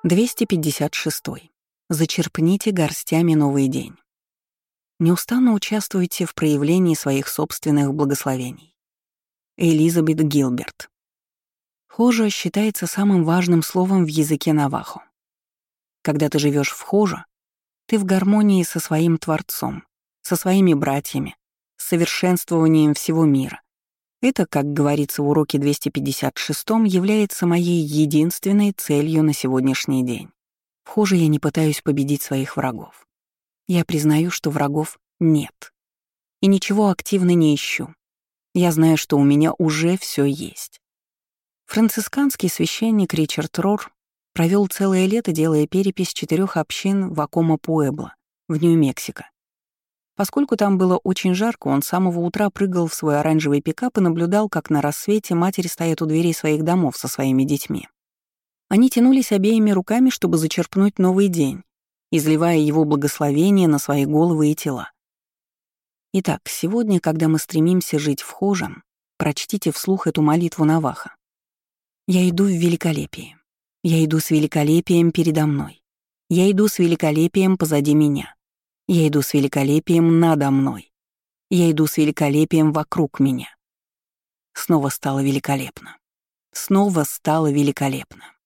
256. Зачерпните горстями новый день. Неустанно участвуйте в проявлении своих собственных благословений. Элизабет Гилберт. Хожа считается самым важным словом в языке навахо. Когда ты живешь в хожа, ты в гармонии со своим Творцом, со своими братьями, с совершенствованием всего мира. Это, как говорится в уроке 256, является моей единственной целью на сегодняшний день. В хоже я не пытаюсь победить своих врагов. Я признаю, что врагов нет. И ничего активно не ищу. Я знаю, что у меня уже все есть. Францисканский священник Ричард Рор провел целое лето, делая перепись 4 общин в Акома-Пуэбло, в Нью-Мексико. Поскольку там было очень жарко, он с самого утра прыгал в свой оранжевый пикап и наблюдал, как на рассвете матери стоят у дверей своих домов со своими детьми. Они тянулись обеими руками, чтобы зачерпнуть новый день, изливая его благословение на свои головы и тела. Итак, сегодня, когда мы стремимся жить в хожем, прочтите вслух эту молитву навахо. «Я иду в великолепие. Я иду с великолепием передо мной. Я иду с великолепием позади меня. Я иду с великолепием надо мной. Я иду с великолепием вокруг меня». Снова стало великолепно. Снова стало великолепно.